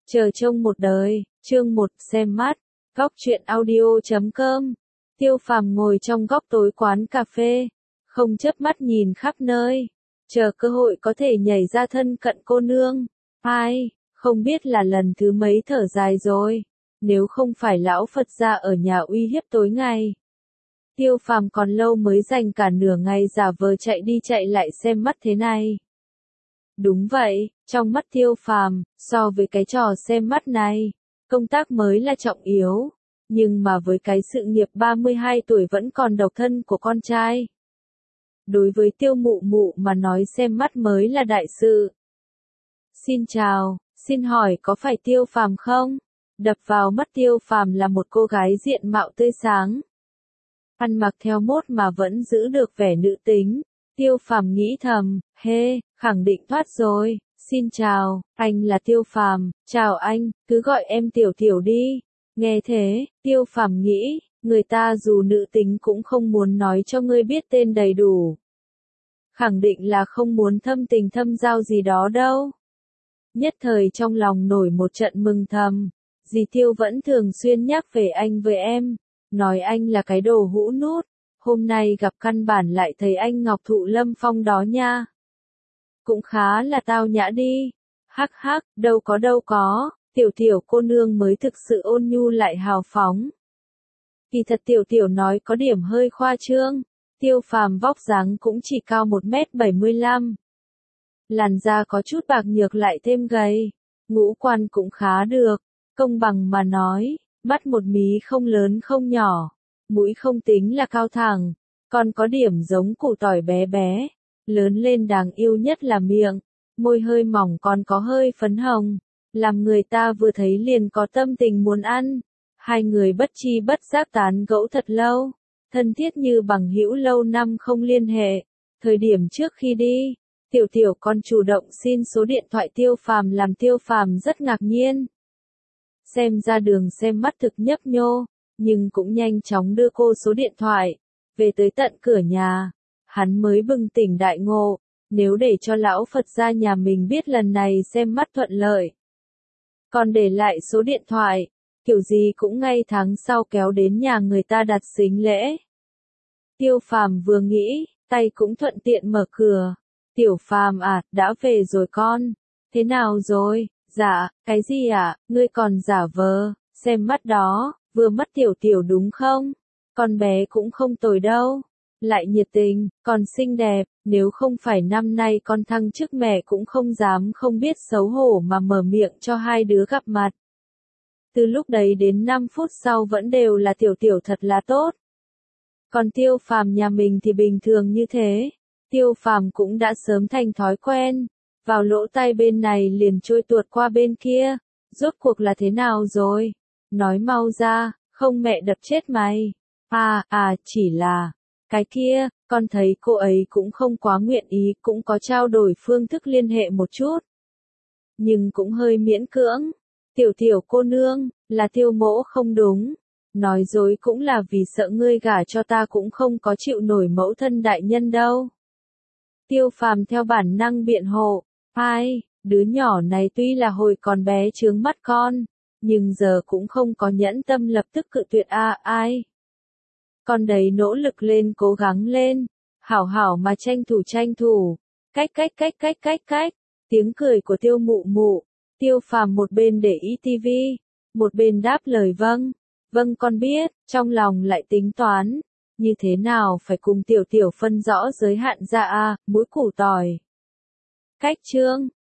Chờ trông một đời, chương 1, xem mắt, góc truyện audio.com. Tiêu Phàm ngồi trong góc tối quán cà phê, không chớp mắt nhìn khắp nơi, chờ cơ hội có thể nhảy ra thân cận cô nương. Ai, không biết là lần thứ mấy thở dài rồi, nếu không phải lão Phật gia ở nhà uy hiếp tối ngày. Tiêu Phàm còn lâu mới dành cả nửa ngày giả vờ chạy đi chạy lại xem mắt thế này. Đúng vậy, trong mắt Tiêu Phàm, so với cái trò xem mắt này, công tác mới là trọng yếu, nhưng mà với cái sự nghiệp 32 tuổi vẫn còn độc thân của con trai. Đối với Tiêu Mụ Mụ mà nói xem mắt mới là đại sự. Xin chào, xin hỏi có phải Tiêu Phàm không? Đập vào mắt Tiêu Phàm là một cô gái diện mạo tươi sáng. Ăn mặc theo mốt mà vẫn giữ được vẻ nữ tính. Tiêu Phàm nghĩ thầm, khẳng định thoát rồi. Xin chào, anh là Tiêu Phàm, chào anh, cứ gọi em Tiểu Tiểu đi. Nghe thế, Tiêu Phàm nghĩ, người ta dù nữ tính cũng không muốn nói cho ngươi biết tên đầy đủ. Khẳng định là không muốn thâm tình thâm giao gì đó đâu. Nhất thời trong lòng nổi một trận mừng thầm, dì Tiêu vẫn thường xuyên nhắc về anh với em, nói anh là cái đồ hũ nút. Hôm nay gặp căn bản lại thấy anh Ngọc Thụ Lâm Phong đó nha. Cũng khá là tao nhã đi. Hắc hắc, đâu có, Tiểu Tiểu cô nương mới thực sự ôn nhu lại hào phóng. Kỳ thật Tiểu Tiểu nói có điểm hơi khoa trương. Tiêu Phàm vóc dáng cũng chỉ cao 1m75. Làn da có chút bạc nhược lại thêm gầy. Ngũ quan cũng khá được. Công bằng mà nói, mắt một mí không lớn không nhỏ. Mũi không tính là cao thẳng, còn có điểm giống củ tỏi bé bé. Lớn lên đáng yêu nhất là miệng, môi hơi mỏng còn có hơi phấn hồng, làm người ta vừa thấy liền có tâm tình muốn ăn. Hai người bất chi bất giác tán gẫu thật lâu, thân thiết như bằng hữu lâu năm không liên hệ. Thời điểm trước khi đi, Tiểu Tiểu còn chủ động xin số điện thoại Tiêu Phàm làm Tiêu Phàm rất ngạc nhiên. Xem ra đường xem mắt thực nhấp nhô, nhưng cũng nhanh chóng đưa cô số điện thoại, về tới tận cửa nhà. Hắn mới bừng tỉnh đại ngộ, nếu để cho lão Phật gia nhà mình biết lần này xem mắt thuận lợi. Còn để lại số điện thoại, kiểu gì cũng ngay tháng sau kéo đến nhà người ta đặt sính lễ. Tiêu Phàm vừa nghĩ, tay cũng thuận tiện mở cửa. Tiểu Phàm à, đã về rồi con. Thế nào rồi? Dạ, cái gì ạ? Ngươi còn giả vờ, xem mắt đó, vừa mắt Tiểu Tiểu đúng không? Con bé cũng không tồi đâu. Lại nhiệt tình, còn xinh đẹp, nếu không phải năm nay con thăng chức mẹ cũng không dám không biết xấu hổ mà mở miệng cho hai đứa gặp mặt. Từ lúc đấy đến 5 phút sau vẫn đều là Tiểu Tiểu thật là tốt. Còn Tiêu Phàm nhà mình thì bình thường như thế. Tiêu Phàm cũng đã sớm thành thói quen, vào lỗ tai bên này liền trôi tuột qua bên kia. Rốt cuộc là thế nào rồi? Nói mau ra, không mẹ đập chết mày. Chỉ là... Cái kia, con thấy cô ấy cũng không quá nguyện ý, cũng có trao đổi phương thức liên hệ một chút. Nhưng cũng hơi miễn cưỡng. Tiểu Tiểu cô nương, là Tiêu mỗ không đúng. Nói dối cũng là vì sợ ngươi gả cho ta cũng không có chịu nổi mẫu thân đại nhân đâu. Tiêu Phàm theo bản năng biện hộ. Đứa nhỏ này tuy là hồi còn bé chướng mắt con, nhưng giờ cũng không có nhẫn tâm lập tức cự tuyệt Con đấy nỗ lực lên cố gắng lên, hảo hảo mà tranh thủ, cách. Tiếng cười của Tiêu Mụ Mụ, Tiêu Phàm một bên để ý tivi, một bên đáp lời vâng con biết, trong lòng lại tính toán, như thế nào phải cùng Tiểu Tiểu phân rõ giới hạn ra mũi củ tỏi. Cách chương,